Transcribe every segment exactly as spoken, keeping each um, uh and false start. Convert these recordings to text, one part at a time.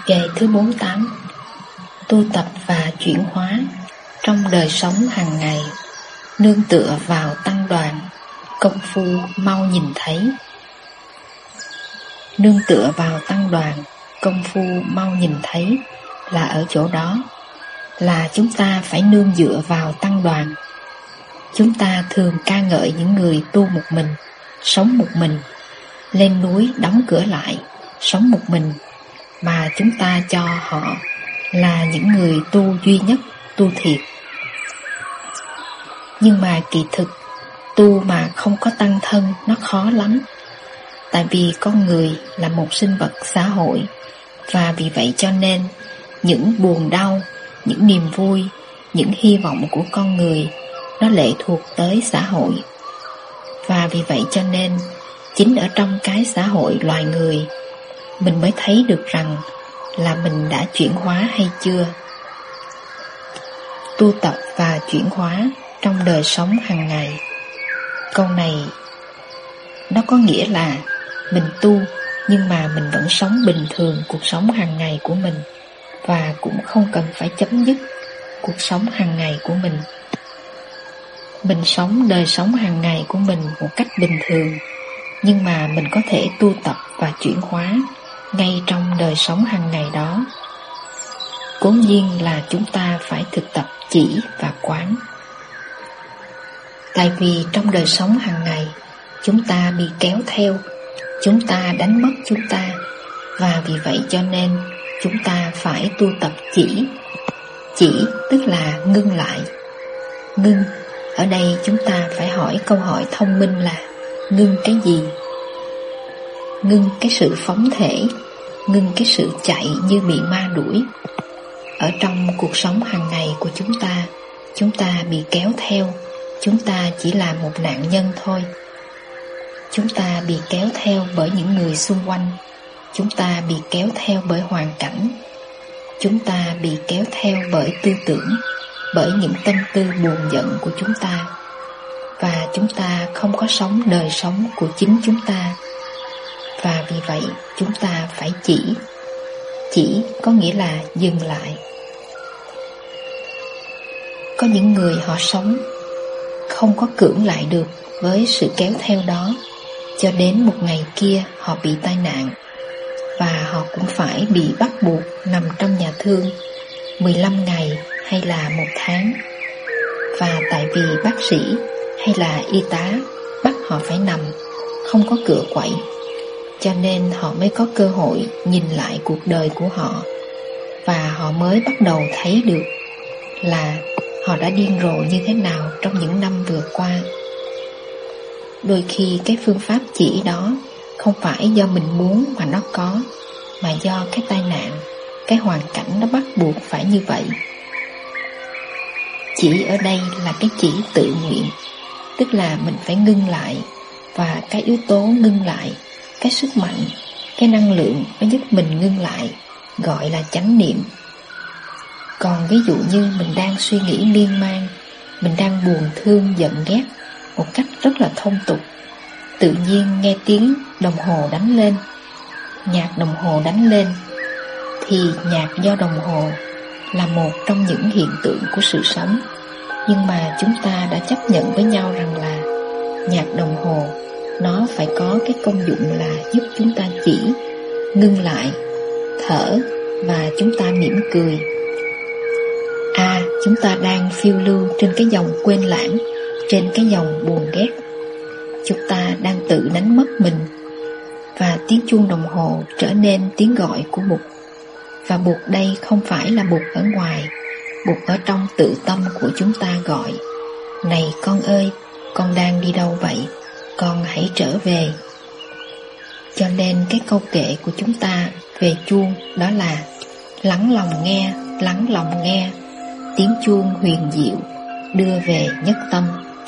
Ngày thứ bốn mươi tám. Tu tập và chuyển hóa trong đời sống hàng ngày, nương tựa vào tăng đoàn, công phu mau nhìn thấy. Nương tựa vào tăng đoàn, công phu mau nhìn thấy là ở chỗ đó, là chúng ta phải nương dựa vào tăng đoàn. Chúng ta thường ca ngợi những người tu một mình, sống một mình, lên núi đóng cửa lại, sống một mình, mà chúng ta cho họ là những người tu duy nhất, tu thiệt. Nhưng mà kỳ thực, tu mà không có tăng thân nó khó lắm. Tại vì con người là một sinh vật xã hội, và vì vậy cho nên những buồn đau, những niềm vui, những hy vọng của con người nó lệ thuộc tới xã hội. Và vì vậy cho nên chính ở trong cái xã hội loài người, mình mới thấy được rằng là mình đã chuyển hóa hay chưa. Tu tập và chuyển hóa trong đời sống hàng ngày. Câu này nó có nghĩa là mình tu nhưng mà mình vẫn sống bình thường cuộc sống hàng ngày của mình, và cũng không cần phải chấm dứt cuộc sống hàng ngày của mình. Mình sống đời sống hàng ngày của mình một cách bình thường, nhưng mà mình có thể tu tập và chuyển hóa ngay trong đời sống hàng ngày đó. Cố nhiên là chúng ta phải thực tập chỉ và quán. Tại vì trong đời sống hàng ngày, chúng ta bị kéo theo, chúng ta đánh mất chúng ta, và vì vậy cho nên chúng ta phải tu tập chỉ. Chỉ tức là ngưng lại. Ngưng, ở đây chúng ta phải hỏi câu hỏi thông minh là ngưng cái gì? Ngưng cái sự phóng thể, ngưng cái sự chạy như bị ma đuổi. Ở trong cuộc sống hàng ngày của chúng ta, chúng ta bị kéo theo, chúng ta chỉ là một nạn nhân thôi. Chúng ta bị kéo theo bởi những người xung quanh, chúng ta bị kéo theo bởi hoàn cảnh, chúng ta bị kéo theo bởi tư tưởng, bởi những tâm tư buồn giận của chúng ta. Và chúng ta không có sống đời sống của chính chúng ta. Và vì vậy chúng ta phải chỉ. Chỉ có nghĩa là dừng lại. Có những người họ sống không có cưỡng lại được với sự kéo theo đó, cho đến một ngày kia họ bị tai nạn, và họ cũng phải bị bắt buộc nằm trong nhà thương mười lăm ngày hay là một tháng. Và tại vì bác sĩ hay là y tá bắt họ phải nằm, không có cựa quậy, cho nên họ mới có cơ hội nhìn lại cuộc đời của họ, và họ mới bắt đầu thấy được là họ đã điên rồ như thế nào trong những năm vừa qua. Đôi khi cái phương pháp chỉ đó không phải do mình muốn mà nó có, mà do cái tai nạn, cái hoàn cảnh nó bắt buộc phải như vậy. Chỉ ở đây là cái chỉ tự nguyện, tức là mình phải ngưng lại, và cái yếu tố ngưng lại, cái sức mạnh, cái năng lượng nó giúp mình ngưng lại, gọi là chánh niệm. Còn ví dụ như mình đang suy nghĩ miên man, mình đang buồn thương giận ghét một cách rất là thông tục, tự nhiên nghe tiếng đồng hồ đánh lên, nhạc đồng hồ đánh lên, thì nhạc do đồng hồ là một trong những hiện tượng của sự sống. Nhưng mà chúng ta đã chấp nhận với nhau rằng là nhạc đồng hồ nó phải có cái công dụng là giúp chúng ta chỉ, ngưng lại, thở, và chúng ta mỉm cười. À, chúng ta đang phiêu lưu trên cái dòng quên lãng, trên cái dòng buồn ghét. Chúng ta đang tự đánh mất mình. Và tiếng chuông đồng hồ trở nên tiếng gọi của Bụt. Và Bụt đây không phải là Bụt ở ngoài, Bụt ở trong tự tâm của chúng ta gọi: này con ơi, con đang đi đâu vậy? Con hãy trở về. Cho nên cái câu kệ của chúng ta về chuông đó là: lắng lòng nghe, lắng lòng nghe, tiếng chuông huyền diệu đưa về nhất tâm.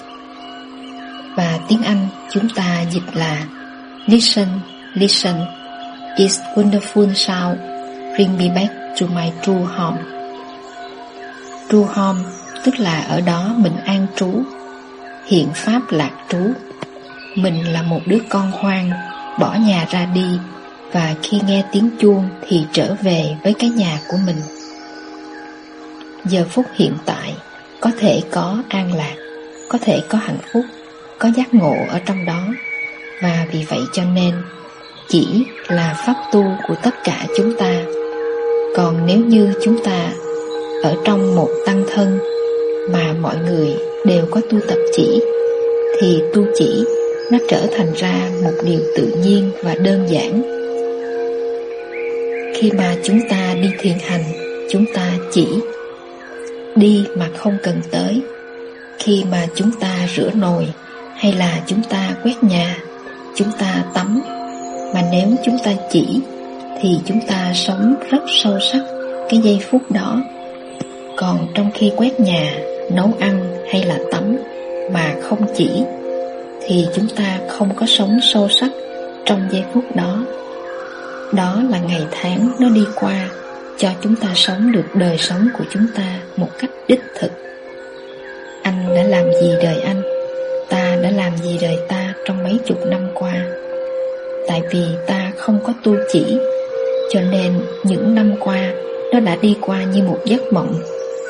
Và tiếng Anh chúng ta dịch là: Listen, listen, this wonderful sound bring me back to my true home. True home tức là ở đó mình an trú, hiện pháp lạc trú. Mình là một đứa con hoang, bỏ nhà ra đi, và khi nghe tiếng chuông thì trở về với cái nhà của mình. Giờ phút hiện tại có thể có an lạc, có thể có hạnh phúc, có giác ngộ ở trong đó. Và vì vậy cho nên chỉ là pháp tu của tất cả chúng ta. Còn nếu như chúng ta ở trong một tăng thân mà mọi người đều có tu tập chỉ, thì tu chỉ nó trở thành ra một điều tự nhiên và đơn giản. Khi mà chúng ta đi thiền hành, chúng ta chỉ đi mà không cần tới. Khi mà chúng ta rửa nồi hay là chúng ta quét nhà, chúng ta tắm, mà nếu chúng ta chỉ thì chúng ta sống rất sâu sắc cái giây phút đó. Còn trong khi quét nhà, nấu ăn hay là tắm mà không chỉ thì chúng ta không có sống sâu sắc trong giây phút đó. Đó là ngày tháng nó đi qua cho chúng ta sống được đời sống của chúng ta một cách đích thực. Anh đã làm gì đời anh? Ta đã làm gì đời ta trong mấy chục năm qua? Tại vì ta không có tu chỉ, cho nên những năm qua nó đã đi qua như một giấc mộng.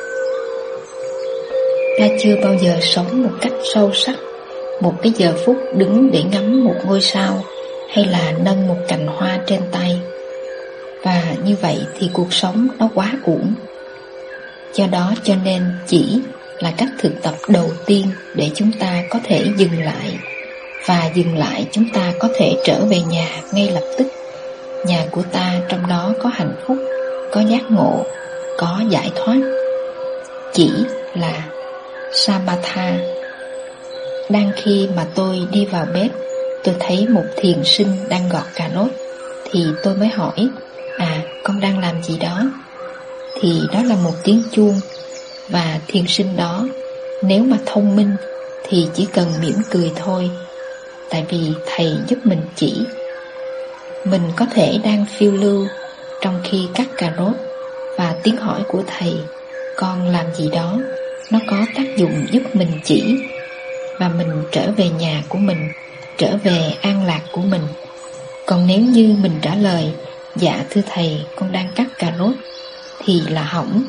Ta chưa bao giờ sống một cách sâu sắc một cái giờ phút đứng để ngắm một ngôi sao hay là nâng một cành hoa trên tay. Và như vậy thì cuộc sống nó quá uổng. Do đó cho nên chỉ là cách thực tập đầu tiên để chúng ta có thể dừng lại. Và dừng lại chúng ta có thể trở về nhà ngay lập tức. Nhà của ta trong đó có hạnh phúc, có giác ngộ, có giải thoát. Chỉ là Samatha. Đang khi mà tôi đi vào bếp, tôi thấy một thiền sinh đang gọt cà rốt. Thì tôi mới hỏi, à, con đang làm gì đó? Thì đó là một tiếng chuông. Và thiền sinh đó, nếu mà thông minh thì chỉ cần mỉm cười thôi. Tại vì thầy giúp mình chỉ. Mình có thể đang phiêu lưu trong khi cắt cà rốt, và tiếng hỏi của thầy, con làm gì đó, nó có tác dụng giúp mình chỉ. Và mình trở về nhà của mình, trở về an lạc của mình. Còn nếu như mình trả lời, dạ thưa thầy, con đang cắt cà rốt, thì là hỏng.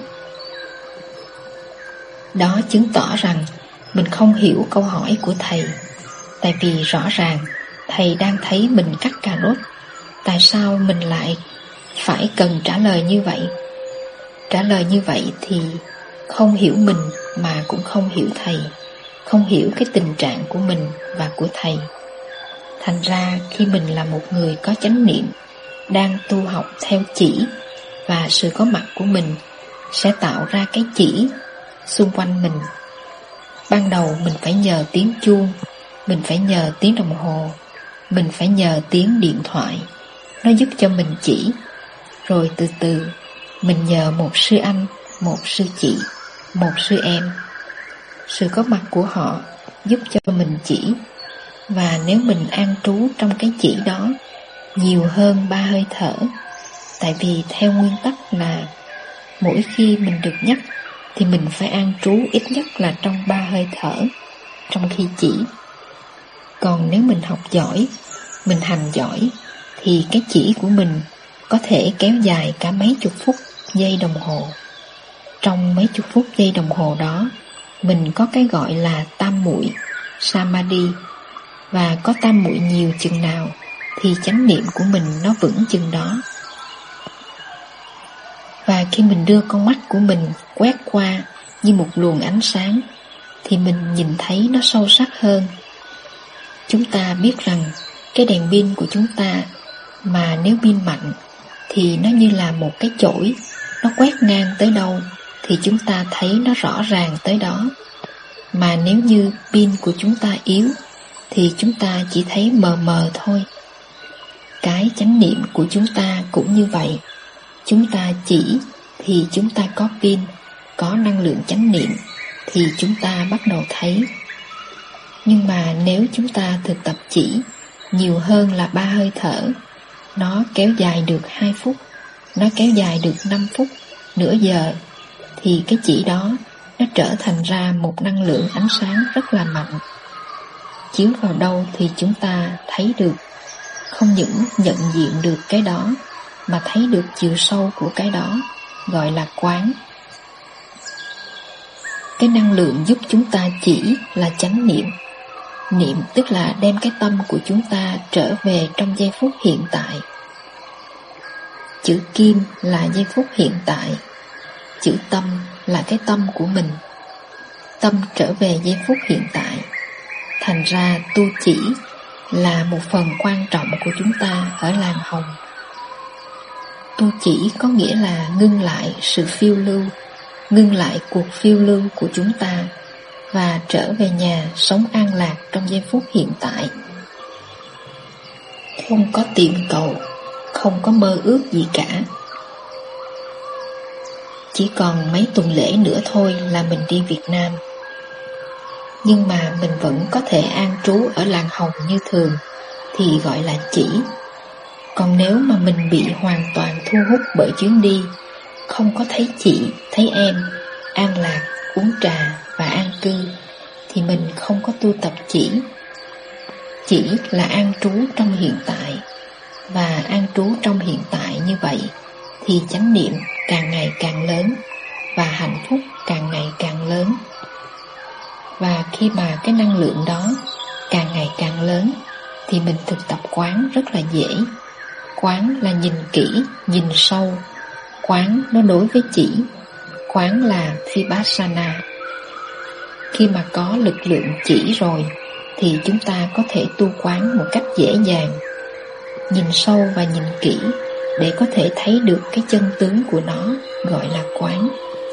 Đó chứng tỏ rằng mình không hiểu câu hỏi của thầy. Tại vì rõ ràng thầy đang thấy mình cắt cà rốt. Tại sao mình lại phải cần trả lời như vậy? Trả lời như vậy thì không hiểu mình mà cũng không hiểu thầy, không hiểu cái tình trạng của mình và của thầy. Thành ra khi mình là một người có chánh niệm, đang tu học theo chỉ, và sự có mặt của mình sẽ tạo ra cái chỉ xung quanh mình. Ban đầu mình phải nhờ tiếng chuông, mình phải nhờ tiếng đồng hồ, mình phải nhờ tiếng điện thoại, nó giúp cho mình chỉ. Rồi từ từ mình nhờ một sư anh, một sư chị, một sư em. Sự có mặt của họ giúp cho mình chỉ. Và nếu mình an trú trong cái chỉ đó nhiều hơn ba hơi thở, tại vì theo nguyên tắc là mỗi khi mình được nhắc thì mình phải an trú ít nhất là trong ba hơi thở trong khi chỉ. Còn nếu mình học giỏi, mình hành giỏi, thì cái chỉ của mình có thể kéo dài cả mấy chục phút, giây đồng hồ. Trong mấy chục phút giây đồng hồ đó, mình có cái gọi là tam muội, samadhi. Và có tam muội nhiều chừng nào thì chánh niệm của mình nó vững chừng đó. Và khi mình đưa con mắt của mình quét qua như một luồng ánh sáng, thì mình nhìn thấy nó sâu sắc hơn. Chúng ta biết rằng cái đèn pin của chúng ta, mà nếu pin mạnh thì nó như là một cái chổi, nó quét ngang tới đâu thì chúng ta thấy nó rõ ràng tới đó. Mà nếu như pin của chúng ta yếu thì chúng ta chỉ thấy mờ mờ thôi. Cái chánh niệm của chúng ta cũng như vậy. Chúng ta chỉ thì chúng ta có pin, có năng lượng chánh niệm, thì chúng ta bắt đầu thấy. Nhưng mà nếu chúng ta thực tập chỉ nhiều hơn là ba hơi thở, nó kéo dài được hai phút, nó kéo dài được năm phút, nửa giờ, thì cái chỉ đó nó trở thành ra một năng lượng ánh sáng rất là mạnh. Chiếu vào đâu thì chúng ta thấy được. không những nhận diện được cái đó mà thấy được chiều sâu của cái đó, gọi là quán. Cái năng lượng giúp chúng ta chỉ là chánh niệm. Niệm tức là đem cái tâm của chúng ta trở về trong giây phút hiện tại. Chữ kim là giây phút hiện tại, chữ tâm là cái tâm của mình. Tâm trở về giây phút hiện tại. Thành ra tu chỉ là một phần quan trọng của chúng ta ở làng Hồng. Tu chỉ có nghĩa là ngưng lại sự phiêu lưu, ngưng lại cuộc phiêu lưu của chúng ta và trở về nhà sống an lạc trong giây phút hiện tại. Không có tìm cầu, không có mơ ước gì cả. Chỉ còn mấy tuần lễ nữa thôi là mình đi Việt Nam. Nhưng mà mình vẫn có thể an trú ở làng Hồng như thường thì gọi là chỉ. Còn nếu mà mình bị hoàn toàn thu hút bởi chuyến đi, không có thấy chị, thấy em, an lạc, uống trà và an cư, thì mình không có tu tập chỉ. Chỉ là an trú trong hiện tại. Và an trú trong hiện tại như vậy thì chánh niệm càng ngày càng lớn và hạnh phúc càng ngày càng lớn. Và khi mà cái năng lượng đó càng ngày càng lớn thì mình thực tập quán rất là dễ. Quán là nhìn kỹ, nhìn sâu. Quán nó đối với chỉ. Quán là Vipassana. Khi mà có lực lượng chỉ rồi thì chúng ta có thể tu quán một cách dễ dàng. Nhìn sâu và nhìn kỹ để có thể thấy được cái chân tướng của nó, gọi là quán.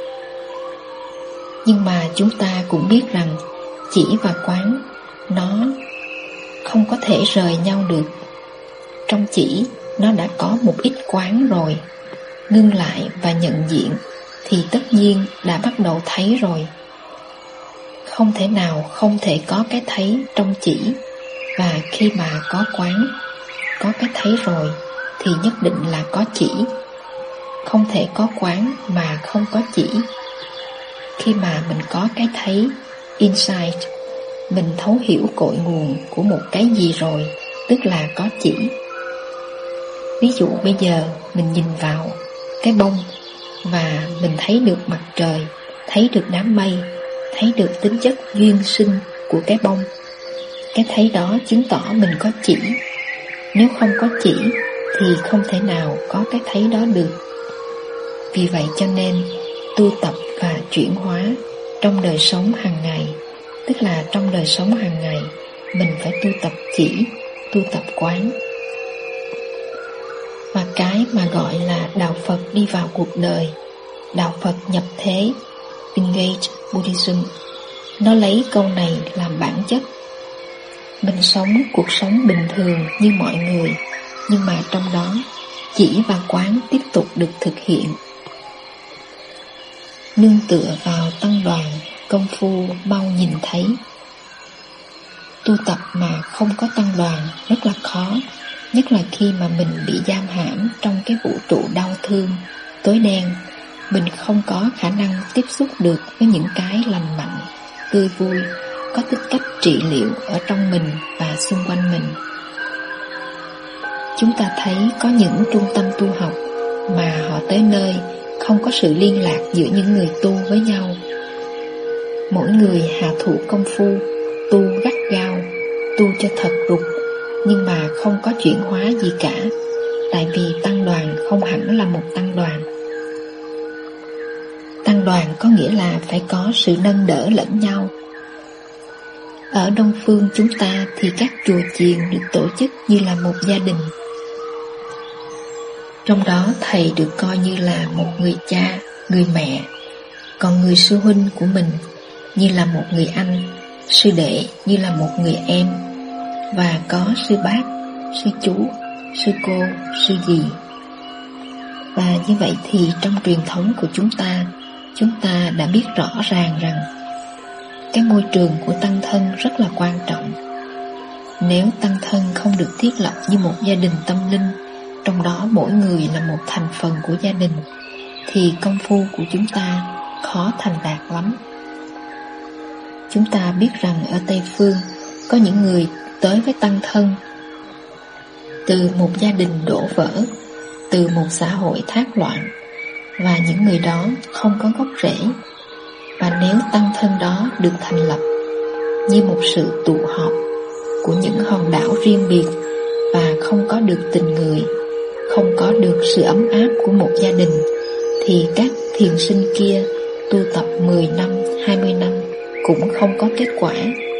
Nhưng mà chúng ta cũng biết rằng chỉ và quán nó không có thể rời nhau được. Trong chỉ nó đã có một ít quán rồi. Ngưng lại và nhận diện thì tất nhiên đã bắt đầu thấy rồi. Không thể nào không thể có cái thấy trong chỉ. Và khi mà có quán, có cái thấy rồi thì nhất định là có chỉ. Không thể có quán mà không có chỉ. Khi mà mình có cái thấy, insight, mình thấu hiểu cội nguồn của một cái gì rồi, tức là có chỉ. Ví dụ bây giờ mình nhìn vào cái bông và mình thấy được mặt trời, thấy được đám mây, thấy được tính chất duyên sinh của cái bông. Cái thấy đó chứng tỏ mình có chỉ. Nếu không có chỉ thì không thể nào có cái thấy đó được. Vì vậy cho nên tu tập và chuyển hóa trong đời sống hàng ngày, tức là trong đời sống hàng ngày mình phải tu tập chỉ, tu tập quán. Và cái mà gọi là đạo Phật đi vào cuộc đời, đạo Phật nhập thế, Engage Buddhism, nó lấy câu này làm bản chất. Mình sống cuộc sống bình thường như mọi người, nhưng mà trong đó chỉ và quán tiếp tục được thực hiện. Nương tựa vào tăng đoàn, công phu mau nhìn thấy. Tu tập mà không có tăng đoàn rất là khó, nhất là khi mà mình bị giam hãm trong cái vũ trụ đau thương, tối đen. Mình không có khả năng tiếp xúc được với những cái lành mạnh, tươi vui, có tính cách trị liệu ở trong mình và xung quanh mình. Chúng ta thấy có những trung tâm tu học mà họ tới nơi không có sự liên lạc giữa những người tu với nhau. Mỗi người hạ thủ công phu, tu gắt gao, tu cho thật rụt, nhưng mà không có chuyển hóa gì cả, tại vì tăng đoàn không hẳn là một tăng đoàn. Tăng đoàn có nghĩa là phải có sự nâng đỡ lẫn nhau. Ở Đông Phương chúng ta thì các chùa chiền được tổ chức như là một gia đình. Trong đó thầy được coi như là một người cha, người mẹ, còn người sư huynh của mình như là một người anh, sư đệ như là một người em, và có sư bác, sư chú, sư cô, sư dì. Và như vậy thì trong truyền thống của chúng ta, chúng ta đã biết rõ ràng rằng cái môi trường của tăng thân rất là quan trọng. Nếu tăng thân không được thiết lập như một gia đình tâm linh, trong đó mỗi người là một thành phần của gia đình, thì công phu của chúng ta khó thành đạt lắm. Chúng ta biết rằng ở Tây Phương có những người tới với tăng thân từ một gia đình đổ vỡ, từ một xã hội thác loạn, và những người đó không có gốc rễ. Và nếu tăng thân đó được thành lập như một sự tụ họp của những hòn đảo riêng biệt và không có được tình người, không có được sự ấm áp của một gia đình, thì các thiền sinh kia tu tập mười năm, hai mươi năm cũng không có kết quả.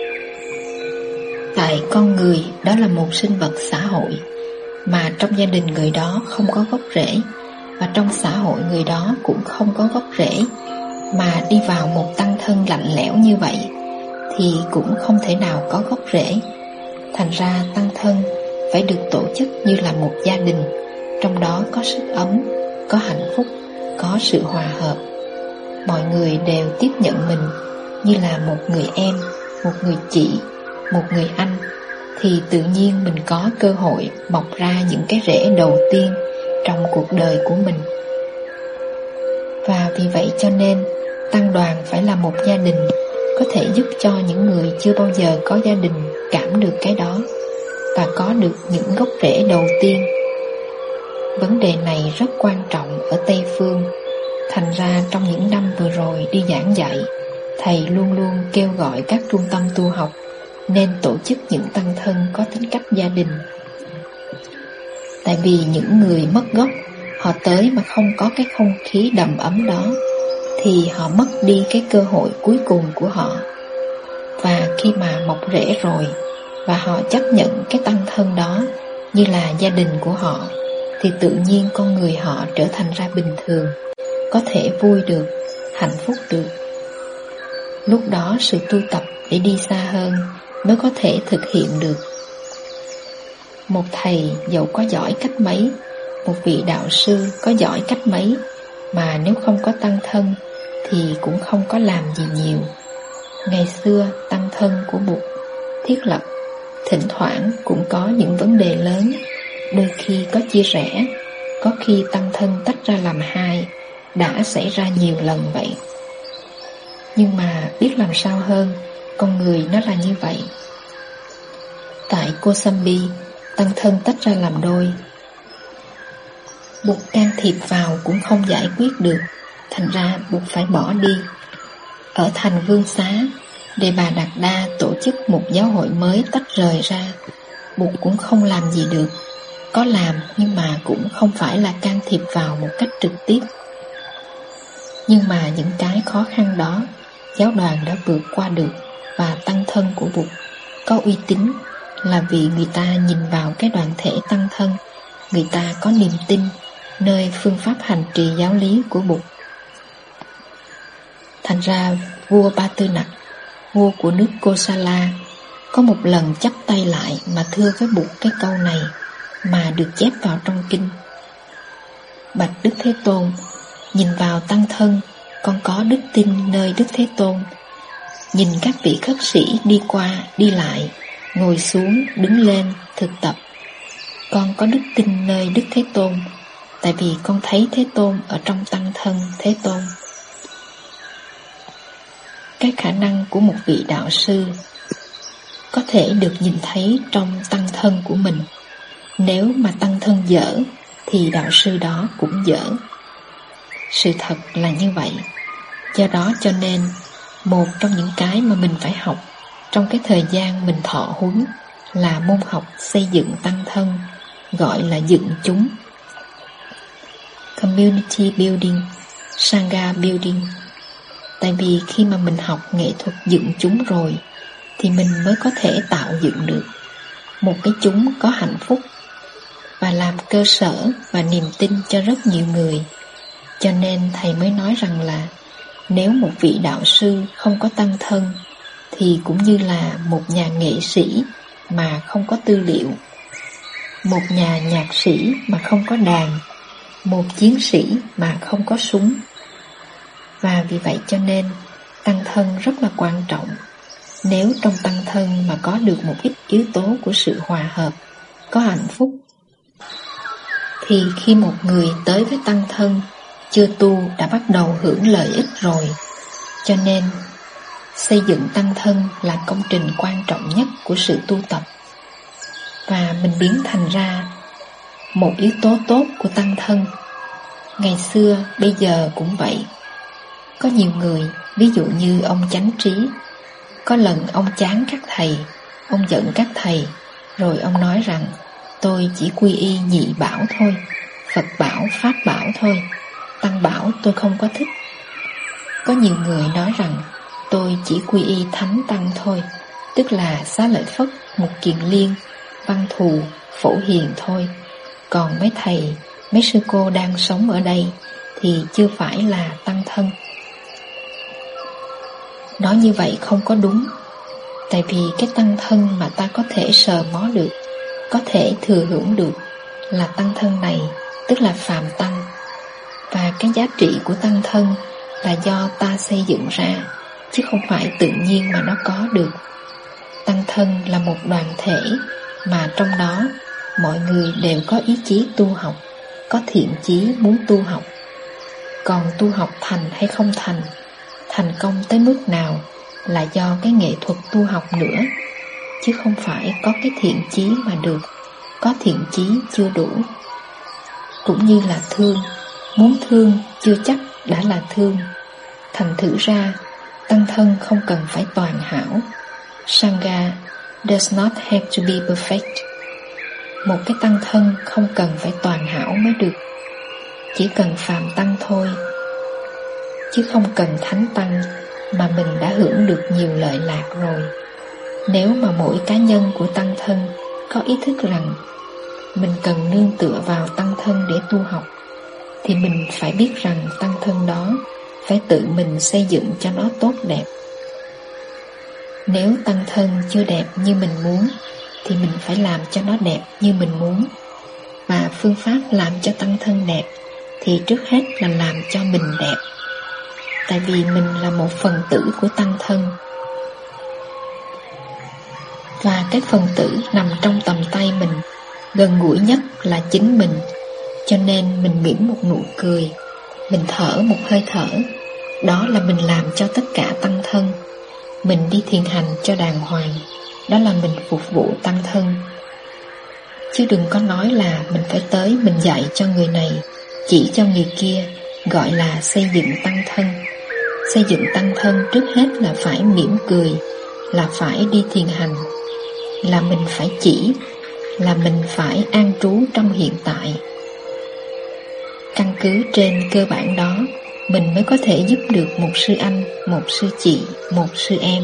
Tại con người đó là một sinh vật xã hội, mà trong gia đình người đó không có gốc rễ, và trong xã hội người đó cũng không có gốc rễ, mà đi vào một tăng thân lạnh lẽo như vậy thì cũng không thể nào có gốc rễ. Thành ra tăng thân phải được tổ chức như là một gia đình, trong đó có sức ấm, có hạnh phúc, có sự hòa hợp. Mọi người đều tiếp nhận mình như là một người em, một người chị, một người anh, thì tự nhiên mình có cơ hội mọc ra những cái rễ đầu tiên trong cuộc đời của mình. Và vì vậy cho nên tăng đoàn phải là một gia đình, có thể giúp cho những người chưa bao giờ có gia đình cảm được cái đó và có được những gốc rễ đầu tiên. Vấn đề này rất quan trọng ở Tây Phương. Thành ra trong những năm vừa rồi đi giảng dạy, thầy luôn luôn kêu gọi các trung tâm tu học nên tổ chức những tăng thân có tính cách gia đình. Tại vì những người mất gốc, họ tới mà không có cái không khí đầm ấm đó, thì họ mất đi cái cơ hội cuối cùng của họ. Và khi mà mọc rễ rồi, và họ chấp nhận cái tăng thân đó như là gia đình của họ, thì tự nhiên con người họ trở thành ra bình thường, có thể vui được, hạnh phúc được. Lúc đó sự tu tập để đi xa hơn mới có thể thực hiện được. Một thầy dẫu có giỏi cách mấy, một vị đạo sư có giỏi cách mấy, mà nếu không có tăng thân thì cũng không có làm gì nhiều. Ngày xưa tăng thân của Bụt thiết lập, thỉnh thoảng cũng có những vấn đề lớn, đôi khi có chia rẽ, có khi tăng thân tách ra làm hai, đã xảy ra nhiều lần vậy. Nhưng mà biết làm sao hơn, con người nó là như vậy. Tại Kosambi, tăng thân tách ra làm đôi. Bụt can thiệp vào cũng không giải quyết được, thành ra Bụt phải bỏ đi. Ở thành Vương Xá, Đề Bà Đạt Đa tổ chức một giáo hội mới tách rời ra, Bụt cũng không làm gì được. Có làm nhưng mà cũng không phải là can thiệp vào một cách trực tiếp. Nhưng mà những cái khó khăn đó, giáo đoàn đã vượt qua được, và tăng thân của Bụt có uy tín là vì người ta nhìn vào cái đoàn thể tăng thân, người ta có niềm tin nơi phương pháp hành trì giáo lý của Bụt. Thành ra vua Ba Tư Nặc, vua của nước Kosala, có một lần chắp tay lại mà thưa với Bụt cái câu này mà được chép vào trong kinh: Bạch Đức Thế Tôn, nhìn vào tăng thân, con có đức tin nơi Đức Thế Tôn. Nhìn các vị khất sĩ đi qua, đi lại, ngồi xuống, đứng lên, thực tập, con có đức tin nơi Đức Thế Tôn, tại vì con thấy Thế Tôn ở trong tăng thân Thế Tôn. Cái khả năng của một vị đạo sư có thể được nhìn thấy trong tăng thân của mình. Nếu mà tăng thân dở thì đạo sư đó cũng dở. Sự thật là như vậy. Do đó cho nên một trong những cái mà mình phải học trong cái thời gian mình thọ huấn là môn học xây dựng tăng thân, gọi là dựng chúng, Community Building, Sangha Building. Tại vì khi mà mình học nghệ thuật dựng chúng rồi thì mình mới có thể tạo dựng được một cái chúng có hạnh phúc và làm cơ sở và niềm tin cho rất nhiều người. Cho nên thầy mới nói rằng là nếu một vị đạo sư không có tăng thân thì cũng như là một nhà nghệ sĩ mà không có tư liệu, một nhà nhạc sĩ mà không có đàn, một chiến sĩ mà không có súng. Và vì vậy cho nên tăng thân rất là quan trọng. Nếu trong tăng thân mà có được một ít yếu tố của sự hòa hợp, có hạnh phúc, thì khi một người tới với tăng thân chưa tu đã bắt đầu hưởng lợi ích rồi. Cho nên xây dựng tăng thân là công trình quan trọng nhất của sự tu tập. Và mình biến thành ra một yếu tố tốt của tăng thân. Ngày xưa, bây giờ cũng vậy. Có nhiều người, ví dụ như ông Chánh Trí, có lần ông chán các thầy, ông giận các thầy, rồi ông nói rằng tôi chỉ quy y nhị bảo thôi, Phật bảo, Pháp bảo thôi, Tăng bảo tôi không có thích. Có nhiều người nói rằng tôi chỉ quy y Thánh Tăng thôi, tức là Xá Lợi Phất, Mục Kiền Liên, Văn Thù, Phổ Hiền thôi. Còn mấy thầy, mấy sư cô đang sống ở đây thì chưa phải là tăng thân. Nói như vậy không có đúng. Tại vì cái tăng thân mà ta có thể sờ mó được, có thể thừa hưởng được là tăng thân này, tức là phàm tăng. Và cái giá trị của tăng thân là do ta xây dựng ra, chứ không phải tự nhiên mà nó có được. Tăng thân là một đoàn thể mà trong đó mọi người đều có ý chí tu học, có thiện chí muốn tu học. Còn tu học thành hay không thành, thành công tới mức nào là do cái nghệ thuật tu học nữa, chứ không phải có cái thiện chí mà được. Có thiện chí chưa đủ. Cũng như là thương, muốn thương chưa chắc đã là thương. Thành thử ra, tăng thân không cần phải toàn hảo. Sangha does not have to be perfect. Một cái tăng thân không cần phải toàn hảo mới được, chỉ cần phàm tăng thôi, chứ không cần thánh tăng mà mình đã hưởng được nhiều lợi lạc rồi. Nếu mà mỗi cá nhân của tăng thân có ý thức rằng mình cần nương tựa vào tăng thân để tu học, thì mình phải biết rằng tăng thân đó phải tự mình xây dựng cho nó tốt đẹp. Nếu tăng thân chưa đẹp như mình muốn, thì mình phải làm cho nó đẹp như mình muốn. Và phương pháp làm cho tăng thân đẹp thì trước hết là làm cho mình đẹp. Tại vì mình là một phần tử của tăng thân, và cái phần tử nằm trong tầm tay mình, gần gũi nhất là chính mình. Cho nên mình mỉm một nụ cười, mình thở một hơi thở, đó là mình làm cho tất cả tăng thân. Mình đi thiền hành cho đàng hoàng, đó là mình phục vụ tăng thân. Chứ đừng có nói là mình phải tới mình dạy cho người này, chỉ cho người kia, gọi là xây dựng tăng thân. Xây dựng tăng thân trước hết là phải mỉm cười, là phải đi thiền hành, là mình phải chỉ, là mình phải an trú trong hiện tại. Căn cứ trên cơ bản đó, mình mới có thể giúp được một sư anh, một sư chị, một sư em.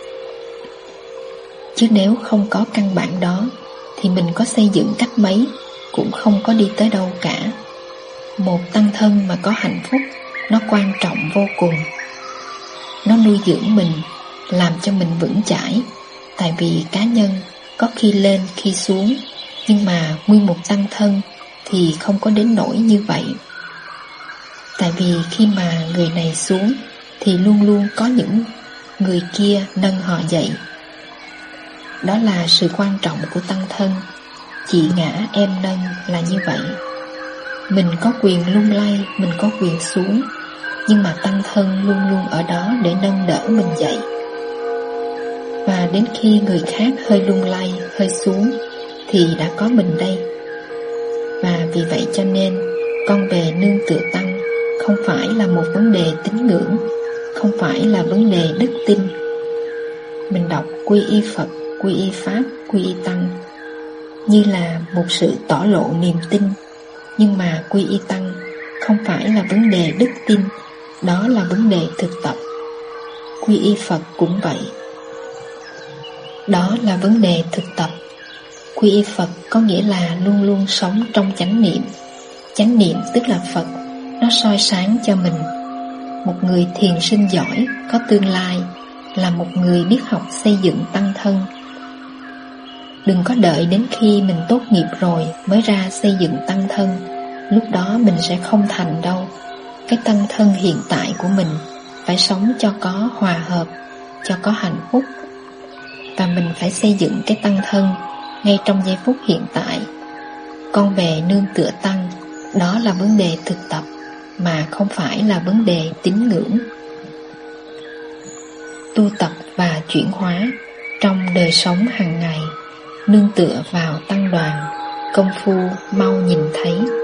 Chứ nếu không có căn bản đó, thì mình có xây dựng cách mấy cũng không có đi tới đâu cả. Một tăng thân mà có hạnh phúc, nó quan trọng vô cùng. Nó nuôi dưỡng mình, làm cho mình vững chãi. Tại vì cá nhân có khi lên khi xuống, nhưng mà nguyên một tăng thân thì không có đến nỗi như vậy. Tại vì khi mà người này xuống thì luôn luôn có những người kia nâng họ dậy. Đó là sự quan trọng của tăng thân. Chị ngã em nâng là như vậy. Mình có quyền lung lay, mình có quyền xuống, nhưng mà tăng thân luôn luôn ở đó để nâng đỡ mình dậy. Và đến khi người khác hơi lung lay, hơi xuống thì đã có mình đây. Và vì vậy cho nên con về nương tựa tăng không phải là một vấn đề tín ngưỡng, không phải là vấn đề đức tin. Mình đọc quy y Phật, quy y Pháp, quy y Tăng như là một sự tỏ lộ niềm tin. Nhưng mà quy y Tăng không phải là vấn đề đức tin, đó là vấn đề thực tập. Quy y Phật cũng vậy, đó là vấn đề thực tập. Quy y Phật có nghĩa là luôn luôn sống trong chánh niệm. Chánh niệm tức là Phật, nó soi sáng cho mình. Một người thiền sinh giỏi, có tương lai là một người biết học xây dựng tăng thân. Đừng có đợi đến khi mình tốt nghiệp rồi mới ra xây dựng tăng thân. Lúc đó mình sẽ không thành đâu. Cái tăng thân hiện tại của mình phải sống cho có hòa hợp, cho có hạnh phúc. Và mình phải xây dựng cái tăng thân ngay trong giây phút hiện tại. Con về nương tựa tăng, đó là vấn đề thực tập, mà không phải là vấn đề tín ngưỡng. Tu tập và chuyển hóa trong đời sống hàng ngày, nương tựa vào tăng đoàn, công phu mau nhìn thấy.